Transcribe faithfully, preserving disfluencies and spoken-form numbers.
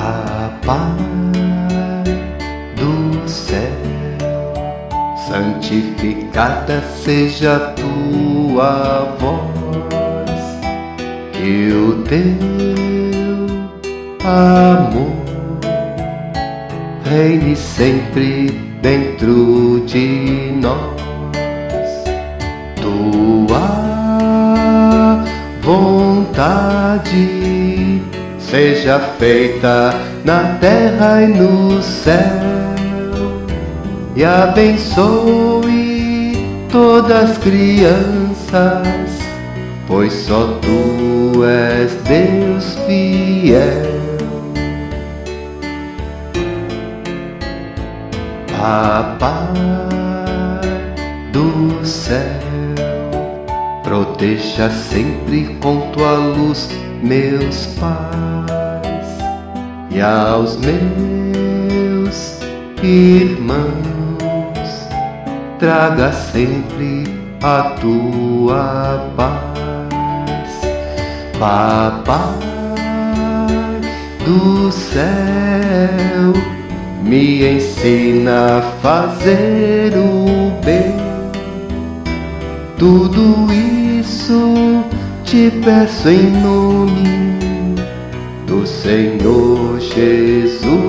Papai do céu, santificada seja a tua voz, que o teu amor reine sempre dentro de nós. Tua vontade seja feita na terra e no céu, e abençoe todas as crianças, pois só tu és Deus fiel. Papai do céu, proteja sempre com tua luz meus pais e aos meus irmãos, traga sempre a tua paz. Papai do céu, me ensina a fazer o bem. Tudo isso te peço em nome do Senhor Jesus.